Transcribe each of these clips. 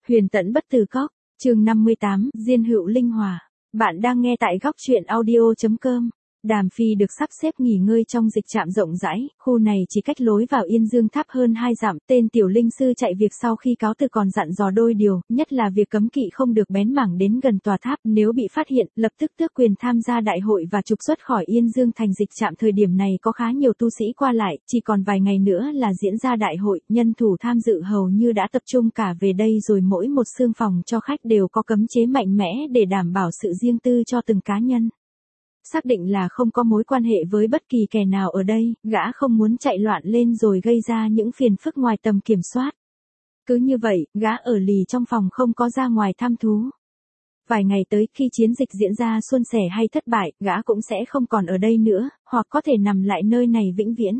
Huyền tẫn bất từ cóc, chương 58, Diên hữu linh hòa. Bạn đang nghe tại góc truyện audio.com. Đàm Phi được sắp xếp nghỉ ngơi trong dịch trạm rộng rãi, khu này chỉ cách lối vào Yên Dương Tháp hơn 2 dặm. Tên tiểu linh sư chạy việc sau khi cáo từ còn dặn dò đôi điều, nhất là việc cấm kỵ không được bén mảng đến gần tòa tháp, nếu bị phát hiện, lập tức tước quyền tham gia đại hội và trục xuất khỏi Yên Dương thành. Dịch trạm thời điểm này có khá nhiều tu sĩ qua lại, chỉ còn vài ngày nữa là diễn ra đại hội, nhân thủ tham dự hầu như đã tập trung cả về đây rồi, mỗi một xương phòng cho khách đều có cấm chế mạnh mẽ để đảm bảo sự riêng tư cho từng cá nhân. Xác định là không có mối quan hệ với bất kỳ kẻ nào ở đây, gã không muốn chạy loạn lên rồi gây ra những phiền phức ngoài tầm kiểm soát. Cứ như vậy, gã ở lì trong phòng không có ra ngoài thăm thú. Vài ngày tới, khi chiến dịch diễn ra suôn sẻ hay thất bại, gã cũng sẽ không còn ở đây nữa, hoặc có thể nằm lại nơi này vĩnh viễn.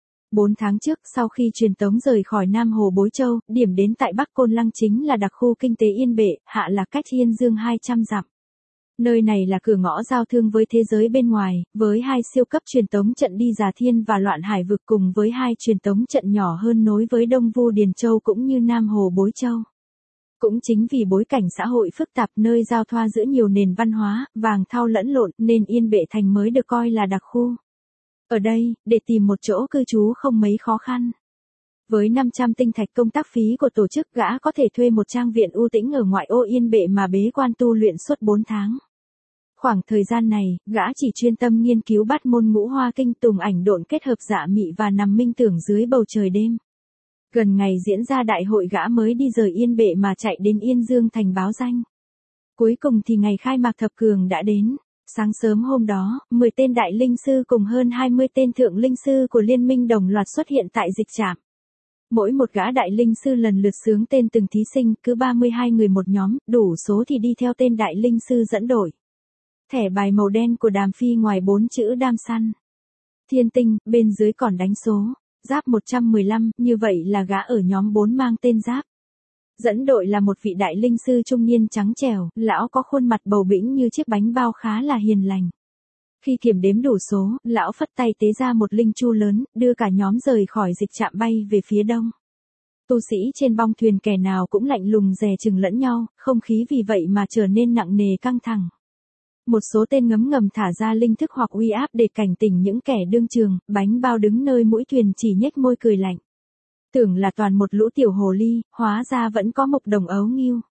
4 tháng trước, sau khi truyền tống rời khỏi Nam Hồ Bối Châu, điểm đến tại Bắc Côn Lăng chính là đặc khu kinh tế Yên Bệ, hạ là cách Yên Dương 200 dặm. Nơi này là cửa ngõ giao thương với thế giới bên ngoài, với 2 siêu cấp truyền tống trận đi Già Thiên và Loạn Hải Vực cùng với 2 truyền tống trận nhỏ hơn nối với Đông Vu Điền Châu cũng như Nam Hồ Bối Châu. Cũng chính vì bối cảnh xã hội phức tạp, nơi giao thoa giữa nhiều nền văn hóa, vàng thau lẫn lộn, nên Yên Bệ Thành mới được coi là đặc khu. Ở đây, để tìm một chỗ cư trú không mấy khó khăn. Với 500 tinh thạch công tác phí của tổ chức, gã có thể thuê một trang viện u tĩnh ở ngoại ô Yên Bệ mà bế quan tu luyện suốt 4 tháng. Khoảng thời gian này, gã chỉ chuyên tâm nghiên cứu bát môn ngũ hoa kinh, tùng ảnh độn kết hợp dạ mị và nằm minh tưởng dưới bầu trời đêm. Gần ngày diễn ra đại hội, gã mới đi rời Yên Bệ mà chạy đến Yên Dương thành báo danh. Cuối cùng thì ngày khai mạc thập cường đã đến. Sáng sớm hôm đó, 10 tên đại linh sư cùng hơn 20 tên thượng linh sư của liên minh đồng loạt xuất hiện tại dịch trạm. Mỗi một gã đại linh sư lần lượt xướng tên từng thí sinh, cứ 32 người một nhóm, đủ số thì đi theo tên đại linh sư dẫn đội. Thẻ bài màu đen của Đàm Phi ngoài 4 chữ đam săn Thiên Tinh, bên dưới còn đánh số, giáp 115, như vậy là gã ở nhóm 4 mang tên giáp. Dẫn đội là một vị đại linh sư trung niên trắng trẻo, lão có khuôn mặt bầu bĩnh như chiếc bánh bao, khá là hiền lành. Khi kiểm đếm đủ số, lão phất tay tế ra một linh chu lớn, đưa cả nhóm rời khỏi dịch trạm bay về phía đông. Tu sĩ trên bong thuyền kẻ nào cũng lạnh lùng dè chừng lẫn nhau, không khí vì vậy mà trở nên nặng nề căng thẳng. Một số tên ngấm ngầm thả ra linh thức hoặc uy áp để cảnh tỉnh những kẻ đương trường. Bánh bao đứng nơi mũi thuyền chỉ nhếch môi cười lạnh. Tưởng là toàn một lũ tiểu hồ ly, hóa ra vẫn có mộc đồng ấu nghiêu.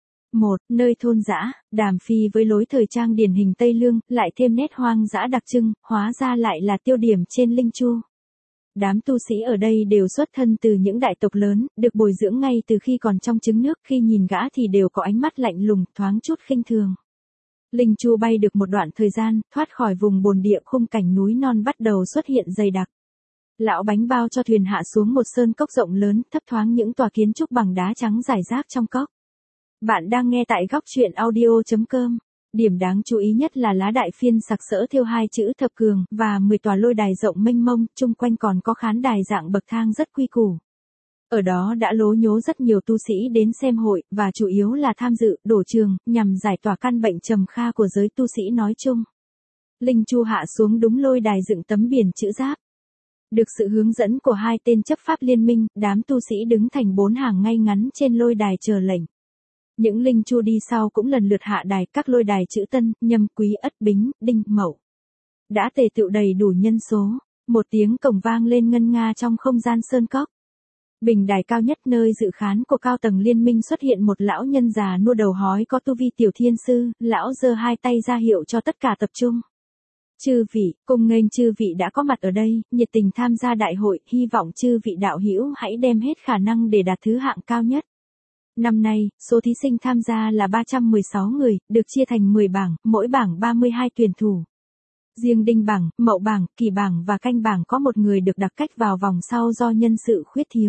Nơi thôn dã, Đàm Phi với lối thời trang điển hình Tây Lương, lại thêm nét hoang dã đặc trưng, hóa ra lại là tiêu điểm trên linh chu. Đám tu sĩ ở đây đều xuất thân từ những đại tộc lớn, được bồi dưỡng ngay từ khi còn trong trứng nước, khi nhìn gã thì đều có ánh mắt lạnh lùng, thoáng chút khinh thường. Linh chu bay được một đoạn thời gian, thoát khỏi vùng bồn địa, khung cảnh núi non bắt đầu xuất hiện dày đặc. Lão bánh bao cho thuyền hạ xuống một sơn cốc rộng lớn, thấp thoáng những tòa kiến trúc bằng đá trắng rải rác trong cốc. Bạn đang nghe tại góc truyện audio.com. Điểm đáng chú ý nhất là lá đại phiên sặc sỡ thêu 2 chữ thập cường, và 10 tòa lôi đài rộng mênh mông, chung quanh còn có khán đài dạng bậc thang rất quy củ. Ở đó đã lố nhố rất nhiều tu sĩ đến xem hội, và chủ yếu là tham dự, đổ trường, nhằm giải tỏa căn bệnh trầm kha của giới tu sĩ nói chung. Linh chu hạ xuống đúng lôi đài dựng tấm biển chữ giáp. Được sự hướng dẫn của 2 tên chấp pháp liên minh, đám tu sĩ đứng thành 4 hàng ngay ngắn trên lôi đài chờ lệnh. Những linh chu đi sau cũng lần lượt hạ đài, các lôi đài chữ Tân, Nhâm, Quý, Ất, Bính, Đinh, Mậu. Đã tề tựu đầy đủ nhân số. Một tiếng cổng vang lên ngân nga trong không gian sơn cốc. Bình đài cao nhất nơi dự khán của cao tầng liên minh xuất hiện một lão nhân già nua đầu hói có tu vi tiểu thiên sư, lão giơ 2 tay ra hiệu cho tất cả tập trung. Chư vị, cùng nghênh chư vị đã có mặt ở đây, nhiệt tình tham gia đại hội, hy vọng chư vị đạo hữu hãy đem hết khả năng để đạt thứ hạng cao nhất. Năm nay, số thí sinh tham gia là 316 người, được chia thành 10 bảng, mỗi bảng 32 tuyển thủ. Riêng đinh bảng, mậu bảng, kỳ bảng và canh bảng có một người được đặc cách vào vòng sau do nhân sự khuyết thiếu.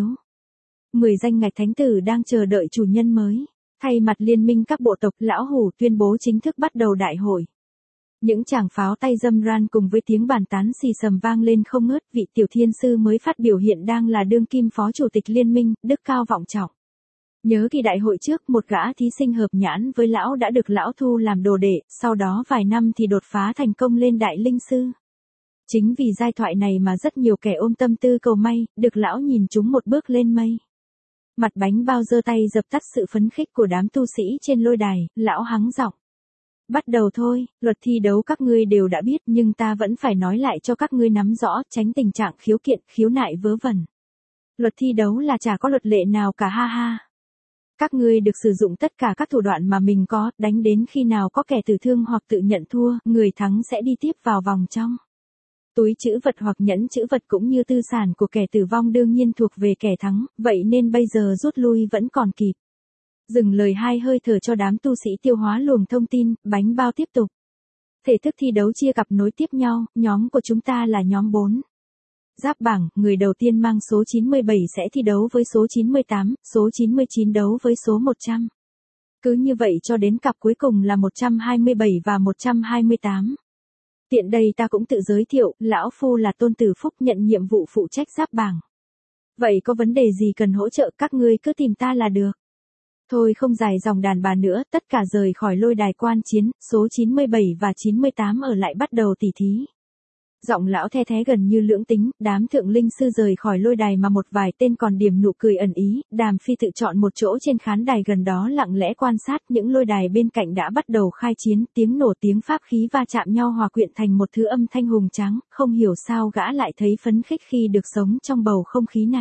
10 danh ngạch thánh tử đang chờ đợi chủ nhân mới. Thay mặt liên minh các bộ tộc, lão hủ tuyên bố chính thức bắt đầu đại hội. Những tràng pháo tay dâm ran cùng với tiếng bàn tán xì xầm vang lên không ngớt. Vị tiểu thiên sư mới phát biểu hiện đang là đương kim phó chủ tịch liên minh, đức cao vọng trọng. Nhớ kỳ đại hội trước, một gã thí sinh hợp nhãn với lão đã được lão thu làm đồ đệ, sau đó vài năm thì đột phá thành công lên đại linh sư. Chính vì giai thoại này mà rất nhiều kẻ ôm tâm tư cầu may, được lão nhìn chúng một bước lên mây. Mặt bánh bao giơ tay dập tắt sự phấn khích của đám tu sĩ trên lôi đài, lão hắng giọng. Bắt đầu thôi, luật thi đấu các ngươi đều đã biết nhưng ta vẫn phải nói lại cho các ngươi nắm rõ, tránh tình trạng khiếu kiện, khiếu nại vớ vẩn. Luật thi đấu là chả có luật lệ nào cả ha ha. Các ngươi được sử dụng tất cả các thủ đoạn mà mình có, đánh đến khi nào có kẻ tử thương hoặc tự nhận thua, người thắng sẽ đi tiếp vào vòng trong. Túi trữ vật hoặc nhẫn trữ vật cũng như tư sản của kẻ tử vong đương nhiên thuộc về kẻ thắng, vậy nên bây giờ rút lui vẫn còn kịp. Dừng lời hai hơi thở cho đám tu sĩ tiêu hóa luồng thông tin, bánh bao tiếp tục. Thể thức thi đấu chia cặp nối tiếp nhau, nhóm của chúng ta là nhóm 4. Giáp bảng, người đầu tiên mang số 97 sẽ thi đấu với số 98, số 99 đấu với số 100. Cứ như vậy cho đến cặp cuối cùng là 127 và 128. Tiện đây ta cũng tự giới thiệu, lão phu là Tôn Tử Phúc nhận nhiệm vụ phụ trách giáp bảng. Vậy có vấn đề gì cần hỗ trợ các ngươi cứ tìm ta là được. Thôi không dài dòng đàn bà nữa, tất cả rời khỏi lôi đài quan chiến, số 97 và 98 ở lại bắt đầu tỉ thí. Giọng lão the thé gần như lưỡng tính, đám thượng linh sư rời khỏi lôi đài mà một vài tên còn điểm nụ cười ẩn ý, Đàm Phi tự chọn một chỗ trên khán đài gần đó lặng lẽ quan sát những lôi đài bên cạnh đã bắt đầu khai chiến, tiếng nổ tiếng pháp khí va chạm nhau hòa quyện thành một thứ âm thanh hùng tráng, không hiểu sao gã lại thấy phấn khích khi được sống trong bầu không khí này.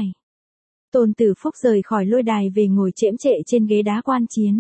Tôn Tử Phúc rời khỏi lôi đài về ngồi chễm chệ trên ghế đá quan chiến.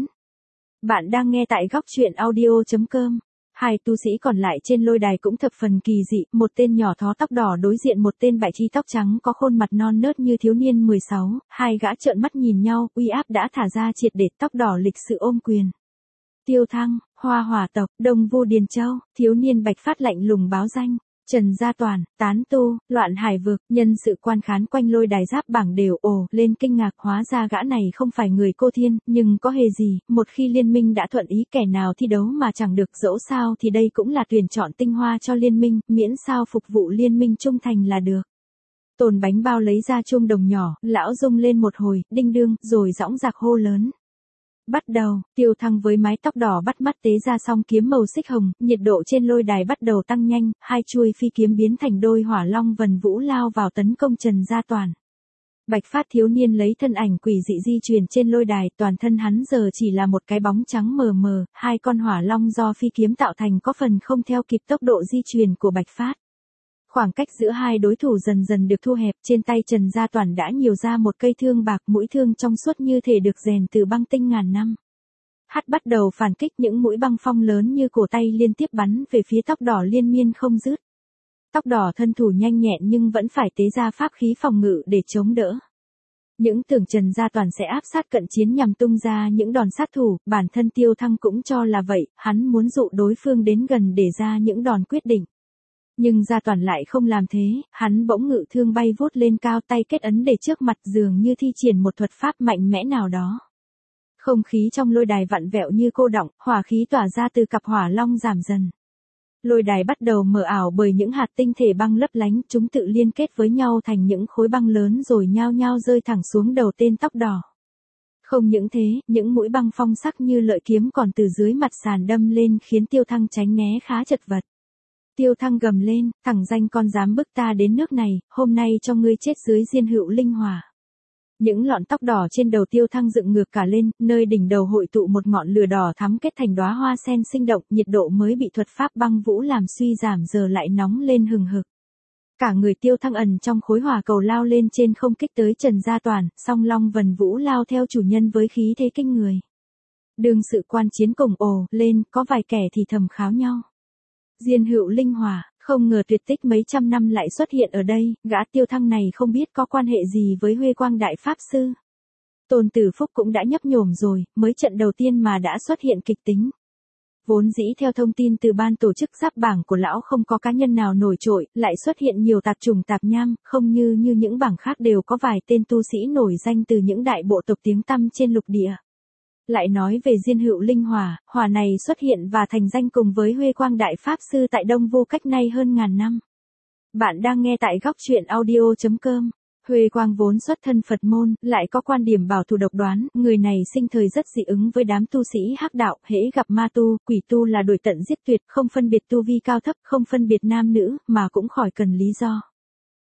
Bạn đang nghe tại góc truyện audio.com. Hai tu sĩ còn lại trên lôi đài cũng thập phần kỳ dị, một tên nhỏ thó tóc đỏ đối diện một tên bại chi tóc trắng có khuôn mặt non nớt như thiếu niên 16, hai gã trợn mắt nhìn nhau, uy áp đã thả ra triệt để, tóc đỏ lịch sự ôm quyền. Tiêu Thăng, Hoa Hỏa tộc, Đông Vu Điền Châu, thiếu niên bạch phát lạnh lùng báo danh. Trần Gia Toàn, tán tu, loạn hải vực, nhân sự quan khán quanh lôi đài giáp bảng đều ồ lên kinh ngạc, hóa ra gã này không phải người cô thiên, nhưng có hề gì, một khi liên minh đã thuận ý kẻ nào thi đấu mà chẳng được dẫu sao thì đây cũng là tuyển chọn tinh hoa cho liên minh, miễn sao phục vụ liên minh trung thành là được. Tồn bánh bao lấy ra chuông đồng nhỏ, lão rung lên một hồi, đinh đương, rồi dõng dạc hô lớn. Bắt đầu, Tiêu Thăng với mái tóc đỏ bắt mắt tế ra song kiếm màu xích hồng, nhiệt độ trên lôi đài bắt đầu tăng nhanh, hai chuôi phi kiếm biến thành đôi hỏa long vần vũ lao vào tấn công Trần Gia Toàn. Bạch phát thiếu niên lấy thân ảnh quỷ dị di chuyển trên lôi đài, toàn thân hắn giờ chỉ là một cái bóng trắng mờ mờ, hai con hỏa long do phi kiếm tạo thành có phần không theo kịp tốc độ di chuyển của Bạch phát. Khoảng cách giữa hai đối thủ dần dần được thu hẹp, trên tay Trần Gia Toàn đã nhiều ra một cây thương bạc, mũi thương trong suốt như thể được rèn từ băng tinh ngàn năm. Hắn bắt đầu phản kích, những mũi băng phong lớn như cổ tay liên tiếp bắn về phía tóc đỏ liên miên không dứt. Tóc đỏ thân thủ nhanh nhẹn nhưng vẫn phải tế ra pháp khí phòng ngự để chống đỡ. Những tưởng Trần Gia Toàn sẽ áp sát cận chiến nhằm tung ra những đòn sát thủ, bản thân Tiêu Thăng cũng cho là vậy, hắn muốn dụ đối phương đến gần để ra những đòn quyết định. Nhưng Gia Toàn lại không làm thế, hắn bỗng ngự thương bay vút lên cao, tay kết ấn để trước mặt dường như thi triển một thuật pháp mạnh mẽ nào đó. Không khí trong lôi đài vặn vẹo như cô đọng, hỏa khí tỏa ra từ cặp hỏa long giảm dần. Lôi đài bắt đầu mờ ảo bởi những hạt tinh thể băng lấp lánh, chúng tự liên kết với nhau thành những khối băng lớn rồi nhao nhao rơi thẳng xuống đầu tên tóc đỏ. Không những thế, những mũi băng phong sắc như lợi kiếm còn từ dưới mặt sàn đâm lên khiến Tiêu Thăng tránh né khá chật vật. Tiêu Thăng gầm lên, thẳng danh con dám bức ta đến nước này, hôm nay cho ngươi chết dưới diên hữu linh hỏa. Những lọn tóc đỏ trên đầu Tiêu Thăng dựng ngược cả lên, nơi đỉnh đầu hội tụ một ngọn lửa đỏ thắm kết thành đóa hoa sen sinh động, nhiệt độ mới bị thuật pháp băng vũ làm suy giảm giờ lại nóng lên hừng hực. Cả người Tiêu Thăng ẩn trong khối hỏa cầu lao lên trên không kích tới Trần Gia Toàn, song long vần vũ lao theo chủ nhân với khí thế kinh người. Đương sự quan chiến cùng ồ lên, có vài kẻ thì thầm kháo nhau. Diên hữu linh hỏa, không ngờ tuyệt tích mấy trăm năm lại xuất hiện ở đây, gã Tiêu Thăng này không biết có quan hệ gì với Huê Quang Đại Pháp Sư. Tôn Tử Phúc cũng đã nhấp nhổm rồi, mới trận đầu tiên mà đã xuất hiện kịch tính. Vốn dĩ theo thông tin từ ban tổ chức giáp bảng của lão không có cá nhân nào nổi trội, lại xuất hiện nhiều tạp trùng tạp nham, không như những bảng khác đều có vài tên tu sĩ nổi danh từ những đại bộ tộc tiếng tăm trên lục địa. Lại nói về diên hữu linh hỏa, hỏa này xuất hiện và thành danh cùng với Huê Quang Đại Pháp Sư tại Đông Vu cách nay hơn ngàn năm. Bạn đang nghe tại góc truyện audio.com. Huê Quang vốn xuất thân Phật môn, lại có quan điểm bảo thủ độc đoán, người này sinh thời rất dị ứng với đám tu sĩ hắc đạo, hễ gặp ma tu, quỷ tu là đuổi tận giết tuyệt, không phân biệt tu vi cao thấp, không phân biệt nam nữ, mà cũng khỏi cần lý do.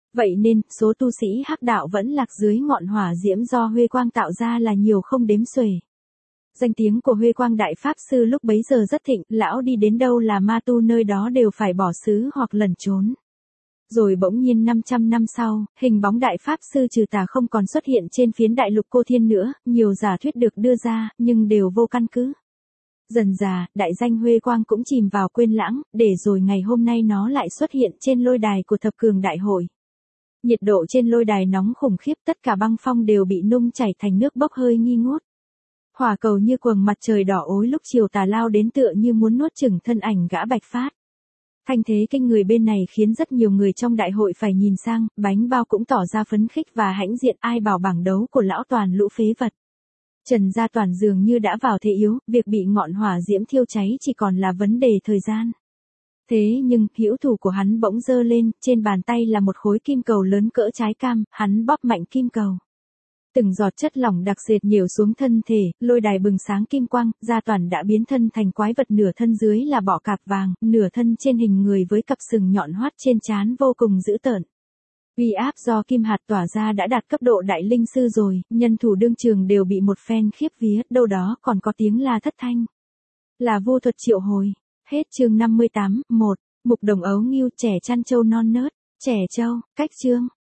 Vậy nên, số tu sĩ hắc đạo vẫn lạc dưới ngọn hỏa diễm do Huê Quang tạo ra là nhiều không đếm xuể. Danh tiếng của Huê Quang Đại Pháp Sư lúc bấy giờ rất thịnh, lão đi đến đâu là ma tu nơi đó đều phải bỏ xứ hoặc lẩn trốn. Rồi bỗng nhiên 500 năm sau, hình bóng Đại Pháp Sư Trừ Tà không còn xuất hiện trên phiến đại lục Cô Thiên nữa, nhiều giả thuyết được đưa ra, nhưng đều vô căn cứ. Dần dà, đại danh Huê Quang cũng chìm vào quên lãng, để rồi ngày hôm nay nó lại xuất hiện trên lôi đài của thập cường đại hội. Nhiệt độ trên lôi đài nóng khủng khiếp, tất cả băng phong đều bị nung chảy thành nước bốc hơi nghi ngút. Hỏa cầu như quầng mặt trời đỏ ối lúc chiều tà lao đến tựa như muốn nuốt chửng thân ảnh gã Bạch Phát. Thanh thế kinh người bên này khiến rất nhiều người trong đại hội phải nhìn sang, bánh bao cũng tỏ ra phấn khích và hãnh diện, ai bảo bảng đấu của lão toàn lũ phế vật. Trần Gia Toàn dường như đã vào thế yếu, việc bị ngọn hỏa diễm thiêu cháy chỉ còn là vấn đề thời gian. Thế nhưng, hữu thủ của hắn bỗng giơ lên, trên bàn tay là một khối kim cầu lớn cỡ trái cam, hắn bóp mạnh kim cầu. Từng giọt chất lỏng đặc sệt nhiều xuống thân thể, lôi đài bừng sáng kim quang, Gia Toàn đã biến thân thành quái vật, nửa thân dưới là bọ cạp vàng, nửa thân trên hình người với cặp sừng nhọn hoắt trên trán vô cùng dữ tợn. Uy áp do kim hạt tỏa ra đã đạt cấp độ đại linh sư rồi, nhân thủ đương trường đều bị một phen khiếp vía, đâu đó còn có tiếng la thất thanh. Là vô thuật triệu hồi. Hết chương 58, 1. Mục Đồng Ấu Nghiêu, trẻ chăn trâu non nớt. Trẻ trâu, cách chương.